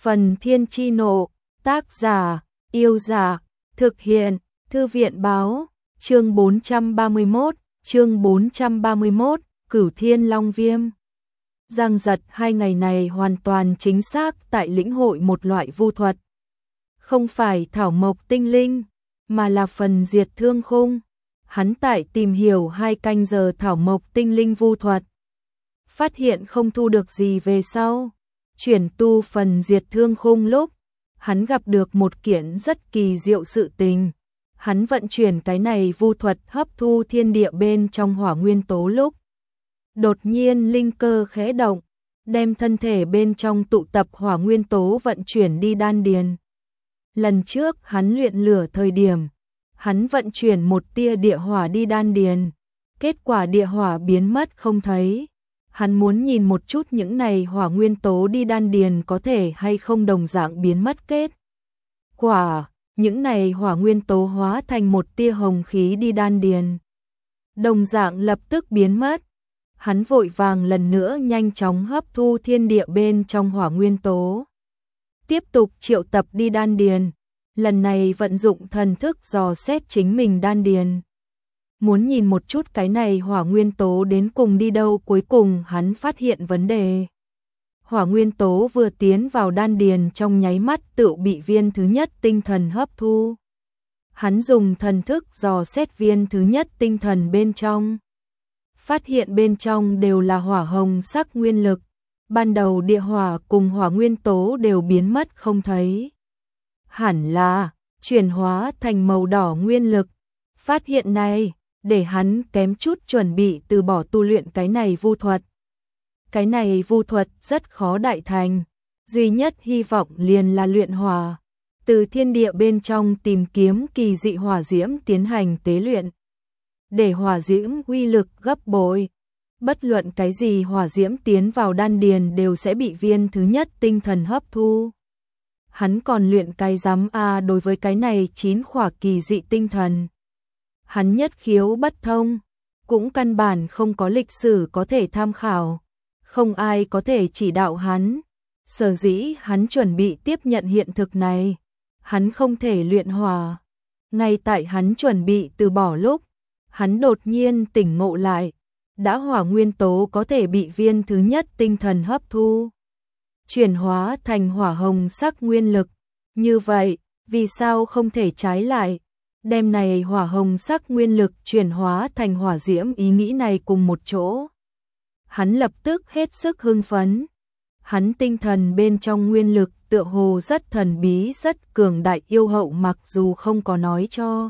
Phần Thiên Chi Nộ, tác giả, Yêu Giả, thực hiện, Thư viện Báo, chương 431, Cửu Thiên Long Viêm. Giang Giật 2 ngày này hoàn toàn chính xác tại lĩnh hội một loại vu thuật. Không phải thảo mộc tinh linh, mà là phần diệt thương khung. Hắn tại tìm hiểu 2 canh giờ thảo mộc tinh linh vu thuật. Phát hiện không thu được gì về sau. Chuyển tu phần diệt thương khung lúc, hắn gặp được một kiện rất kỳ diệu sự tình. Hắn vận chuyển cái này vu thuật hấp thu thiên địa bên trong hỏa nguyên tố lúc. Đột nhiên linh cơ khẽ động, đem thân thể bên trong tụ tập hỏa nguyên tố vận chuyển đi đan điền. Lần trước hắn luyện lửa thời điểm, hắn vận chuyển một tia địa hỏa đi đan điền. Kết quả địa hỏa biến mất không thấy. Hắn muốn nhìn một chút những này hỏa nguyên tố đi đan điền có thể hay không đồng dạng biến mất kết. Quả, những này hỏa nguyên tố hóa thành một tia hồng khí đi đan điền. Đồng dạng lập tức biến mất. Hắn vội vàng lần nữa nhanh chóng hấp thu thiên địa bên trong hỏa nguyên tố. Tiếp tục triệu tập đi đan điền. Lần này vận dụng thần thức dò xét chính mình đan điền. Muốn nhìn một chút cái này hỏa nguyên tố đến cùng đi đâu, cuối cùng hắn phát hiện vấn đề. Hỏa nguyên tố vừa tiến vào đan điền trong nháy mắt tự bị viên thứ nhất tinh thần hấp thu. Hắn dùng thần thức dò xét viên thứ nhất tinh thần bên trong. Phát hiện bên trong đều là hỏa hồng sắc nguyên lực. Ban đầu địa hỏa cùng hỏa nguyên tố đều biến mất không thấy. Hẳn là chuyển hóa thành màu đỏ nguyên lực. Phát hiện này để hắn kém chút chuẩn bị từ bỏ tu luyện cái này vu thuật. Cái này vu thuật rất khó đại thành, duy nhất hy vọng liền là luyện hỏa, từ thiên địa bên trong tìm kiếm kỳ dị hỏa diễm tiến hành tế luyện. Để hỏa diễm uy lực gấp bội, bất luận cái gì hỏa diễm tiến vào đan điền đều sẽ bị viên thứ nhất tinh thần hấp thu. Hắn còn luyện cái rắm a, đối với cái này 9 khỏa kỳ dị tinh thần. Hắn nhất khiếu bất thông, cũng căn bản không có lịch sử có thể tham khảo, không ai có thể chỉ đạo hắn. Sở dĩ hắn chuẩn bị tiếp nhận hiện thực này, hắn không thể luyện hỏa. Ngay tại hắn chuẩn bị từ bỏ lúc, hắn đột nhiên tỉnh ngộ lại, đã hỏa nguyên tố có thể bị viên thứ nhất tinh thần hấp thu, chuyển hóa thành hỏa hồng sắc nguyên lực. Như vậy, vì sao không thể trái lại? Đem này hỏa hồng sắc nguyên lực chuyển hóa thành hỏa diễm, ý nghĩ này cùng một chỗ. Hắn lập tức hết sức hưng phấn. Hắn tinh thần bên trong nguyên lực tựa hồ rất thần bí, rất cường đại, yêu hậu mặc dù không có nói cho.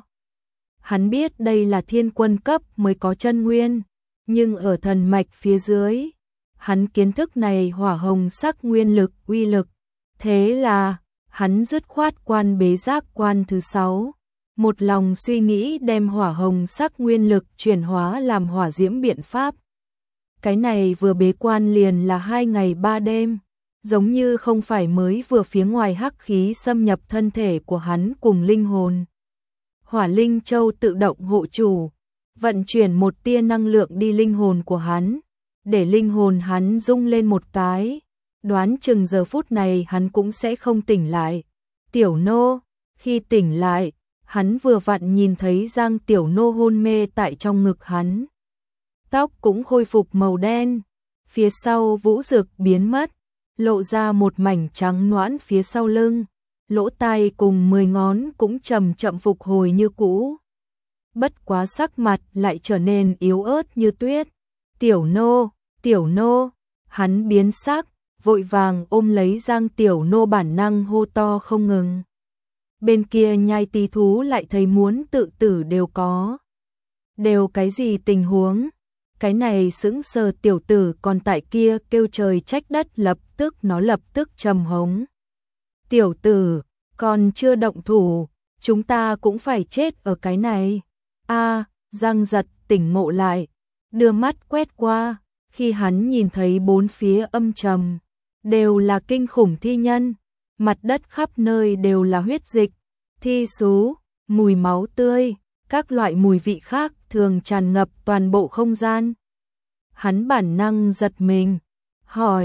Hắn biết đây là thiên quân cấp mới có chân nguyên, nhưng ở thần mạch phía dưới, hắn kiến thức này hỏa hồng sắc nguyên lực uy lực. Thế là, hắn dứt khoát quan bế giác quan thứ 6. Một lòng suy nghĩ đem hỏa hồng sắc nguyên lực chuyển hóa làm hỏa diễm biện pháp. Cái này vừa bế quan liền là 2 ngày 3 đêm, giống như không phải mới vừa phía ngoài hắc khí xâm nhập thân thể của hắn cùng linh hồn. Hỏa linh châu tự động hộ chủ, vận chuyển một tia năng lượng đi linh hồn của hắn, để linh hồn hắn rung lên một cái. Đoán chừng giờ phút này hắn cũng sẽ không tỉnh lại. Tiểu nô, khi tỉnh lại, hắn vừa vặn nhìn thấy Giang Tiểu Nô hôn mê tại trong ngực hắn. Tóc cũng khôi phục màu đen, phía sau vũ dực biến mất, lộ ra một mảnh trắng nõn phía sau lưng, lỗ tai cùng 10 ngón cũng chậm chậm phục hồi như cũ. Bất quá sắc mặt lại trở nên yếu ớt như tuyết. Tiểu Nô, hắn biến sắc, vội vàng ôm lấy Giang Tiểu Nô, bản năng hô to không ngừng. Bên kia nhai tí thú lại thấy muốn tự tử đều có. Đều cái gì tình huống? Cái này sững sờ tiểu tử còn tại kia kêu trời trách đất, lập tức trầm hống. Tiểu tử, còn chưa động thủ, chúng ta cũng phải chết ở cái này. Giang Giật tỉnh ngộ lại, đưa mắt quét qua, khi hắn nhìn thấy bốn phía âm trầm, đều là kinh khủng thi nhân. Mặt đất khắp nơi đều là huyết dịch, thi sú, mùi máu tươi, các loại mùi vị khác thường tràn ngập toàn bộ không gian. Hắn bản năng giật mình, hỏi,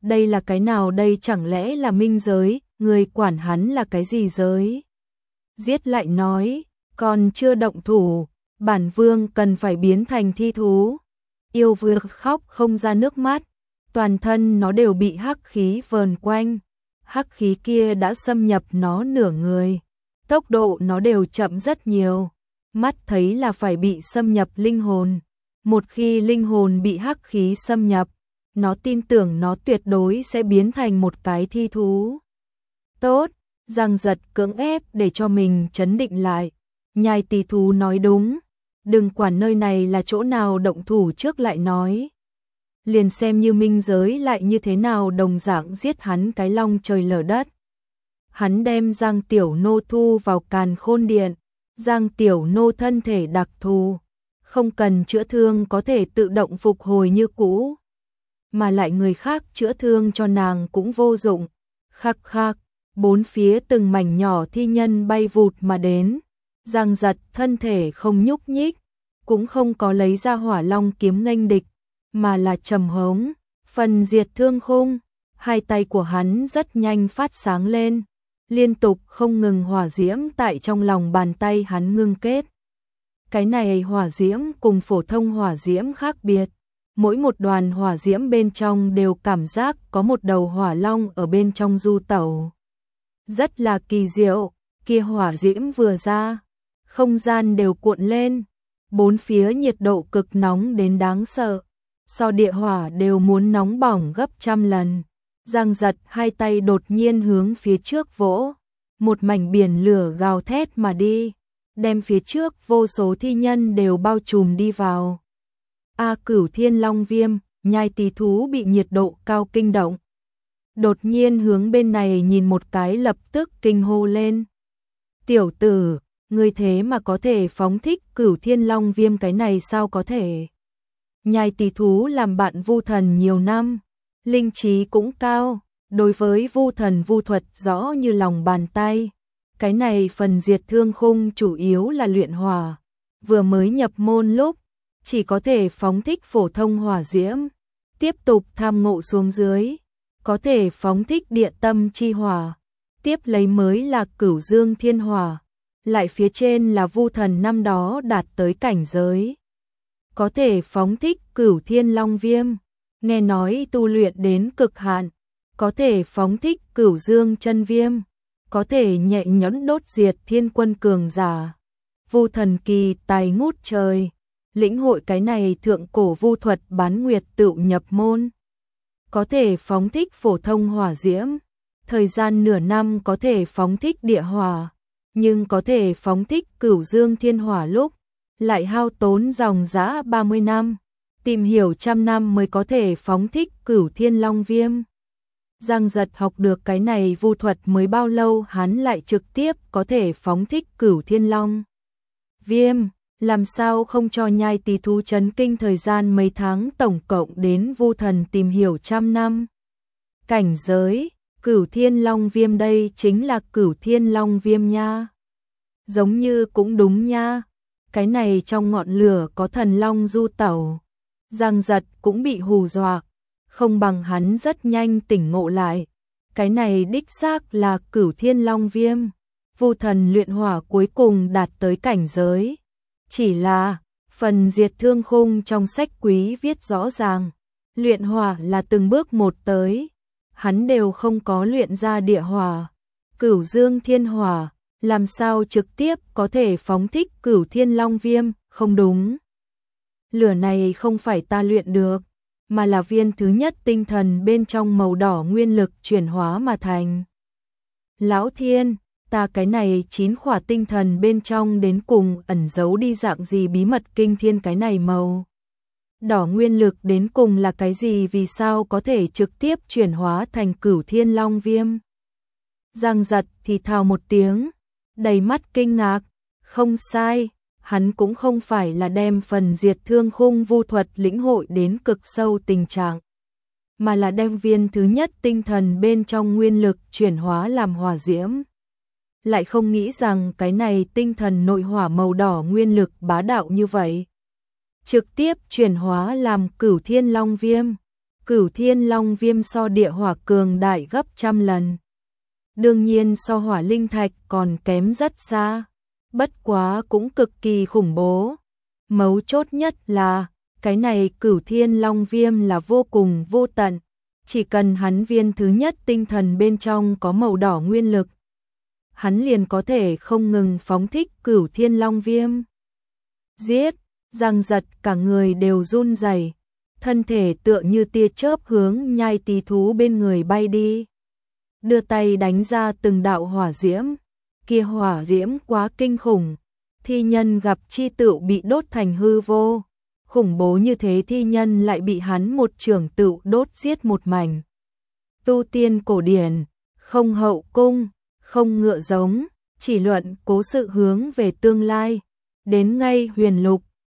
Đây là cái nào đây, chẳng lẽ là minh giới, người quản hắn là cái gì giới? Giết lại nói, còn chưa động thủ, bản vương cần phải biến thành thi thú. Yêu vương khóc không ra nước mắt, toàn thân nó đều bị hắc khí vờn quanh. Hắc khí kia đã xâm nhập nó nửa người, tốc độ nó đều chậm rất nhiều, mắt thấy là phải bị xâm nhập linh hồn. Một khi linh hồn bị hắc khí xâm nhập, nó tin tưởng nó tuyệt đối sẽ biến thành một cái thi thú. Tốt, Giang Giật cưỡng ép để cho mình trấn định lại. Nhai Tỳ thú nói đúng, đừng quản nơi này là chỗ nào, động thủ trước lại nói. Liền xem như minh giới lại như thế nào, đồng dạng giết hắn cái long trời lở đất. Hắn đem Giang Tiểu Nô thu vào Càn Khôn Điện. Giang Tiểu Nô thân thể đặc thù, không cần chữa thương, có thể tự động phục hồi như cũ. Mà lại người khác chữa thương cho nàng cũng vô dụng. Khắc khắc, bốn phía từng mảnh nhỏ thi nhân bay vụt mà đến. Giang Giật thân thể không nhúc nhích, cũng không có lấy ra Hỏa Long kiếm nghênh địch, mà là trầm hống, phần diệt thương khung. Hai tay của hắn rất nhanh phát sáng lên, liên tục không ngừng hỏa diễm tại trong lòng bàn tay hắn ngưng kết. Cái này hỏa diễm cùng phổ thông hỏa diễm khác biệt, mỗi một đoàn hỏa diễm bên trong đều cảm giác có một đầu hỏa long ở bên trong du tẩu. Rất là kỳ diệu, kia hỏa diễm vừa ra, không gian đều cuộn lên, bốn phía nhiệt độ cực nóng đến đáng sợ, so địa hỏa đều muốn nóng bỏng gấp trăm lần. Giang Giật hai tay đột nhiên hướng phía trước vỗ, một mảnh biển lửa gào thét mà đi, đem phía trước vô số thi nhân đều bao trùm đi vào. Cửu Thiên Long Viêm, Nhai Tỳ thú bị nhiệt độ cao kinh động, đột nhiên hướng bên này nhìn một cái, lập tức kinh hô lên. Tiểu tử, ngươi thế mà có thể phóng thích Cửu Thiên Long Viêm, cái này sao có thể? Nhai Tỳ thú làm bạn Vu Thần nhiều năm, linh trí cũng cao, đối với Vu Thần vu thuật rõ như lòng bàn tay. Cái này phần diệt thương khung chủ yếu là luyện hỏa, vừa mới nhập môn lúc chỉ có thể phóng thích phổ thông hỏa diễm, tiếp tục tham ngộ xuống dưới, có thể phóng thích địa tâm chi hỏa, tiếp lấy mới là Cửu Dương Thiên Hỏa, lại phía trên là Vu Thần năm đó đạt tới cảnh giới, có thể phóng thích Cửu Thiên Long Viêm. Nghe nói tu luyện đến cực hạn, có thể phóng thích Cửu Dương Chân Viêm, có thể nhẹ nhõm đốt diệt thiên quân cường giả. Vu Thần kỳ tài ngút trời, lĩnh hội cái này thượng cổ vu thuật bán nguyệt tựu nhập môn. Có thể phóng thích phổ thông hỏa diễm, thời gian nửa năm có thể phóng thích địa hỏa, nhưng có thể phóng thích Cửu Dương Thiên Hỏa lúc lại hao tốn dòng dã 30 năm. Tìm hiểu trăm năm mới có thể phóng thích Cửu Thiên Long Viêm. Giang Giật học được cái này vu thuật mới bao lâu, hắn lại trực tiếp có thể phóng thích Cửu Thiên Long Viêm, làm sao không cho Nhai Tỳ thú chấn kinh, thời gian mấy tháng, tổng cộng đến Vu Thần tìm hiểu trăm năm. Cảnh giới, Cửu Thiên Long Viêm, đây chính là Cửu Thiên Long Viêm nha. Giống như cũng đúng nha, cái này trong ngọn lửa có thần long du tẩu. Giang Giật cũng bị hù dọa, không bằng hắn rất nhanh tỉnh ngộ lại. Cái này đích xác là Cửu Thiên Long Viêm. Vu Thần luyện hỏa cuối cùng đạt tới cảnh giới. Chỉ là, phần diệt thương khung trong sách quý viết rõ ràng, luyện hỏa là từng bước một tới. Hắn đều không có luyện ra địa hỏa, Cửu Dương Thiên Hỏa, làm sao trực tiếp có thể phóng thích Cửu Thiên Long Viêm, không đúng. Lửa này không phải ta luyện được, mà là viên thứ nhất tinh thần bên trong màu đỏ nguyên lực chuyển hóa mà thành. Lão Thiên, ta cái này 9 khỏa tinh thần bên trong đến cùng ẩn giấu đi dạng gì bí mật kinh thiên, cái này màu đỏ nguyên lực đến cùng là cái gì, vì sao có thể trực tiếp chuyển hóa thành Cửu Thiên Long Viêm? Giang Giật thì thào một tiếng, đầy mắt kinh ngạc, không sai. Hắn cũng không phải là đem phần diệt thương khung vu thuật lĩnh hội đến cực sâu tình trạng, mà là đem viên thứ nhất tinh thần bên trong nguyên lực chuyển hóa làm hỏa diễm. Lại không nghĩ rằng cái này tinh thần nội hỏa màu đỏ nguyên lực bá đạo như vậy, trực tiếp chuyển hóa làm Cửu Thiên Long Viêm. Cửu Thiên Long Viêm so địa hỏa cường đại gấp trăm lần. Đương nhiên so hỏa linh thạch còn kém rất xa, bất quá cũng cực kỳ khủng bố. Mấu chốt nhất là, cái này Cửu Thiên Long Viêm là vô cùng vô tận, chỉ cần hắn viên thứ nhất tinh thần bên trong có màu đỏ nguyên lực, hắn liền có thể không ngừng phóng thích Cửu Thiên Long Viêm. Giết, Giang Giật cả người đều run rẩy, thân thể tựa như tia chớp hướng nhai tí thú bên người bay đi. Đưa tay đánh ra từng đạo hỏa diễm, kia hỏa diễm quá kinh khủng, thi nhân gặp chi tựu bị đốt thành hư vô. Khủng bố như thế thi nhân lại bị hắn một trường tựu đốt giết một mảnh. Tu tiên cổ điển, không hậu cung, không ngựa giống, chỉ luận cố sự hướng về tương lai. Đến ngay huyền lục,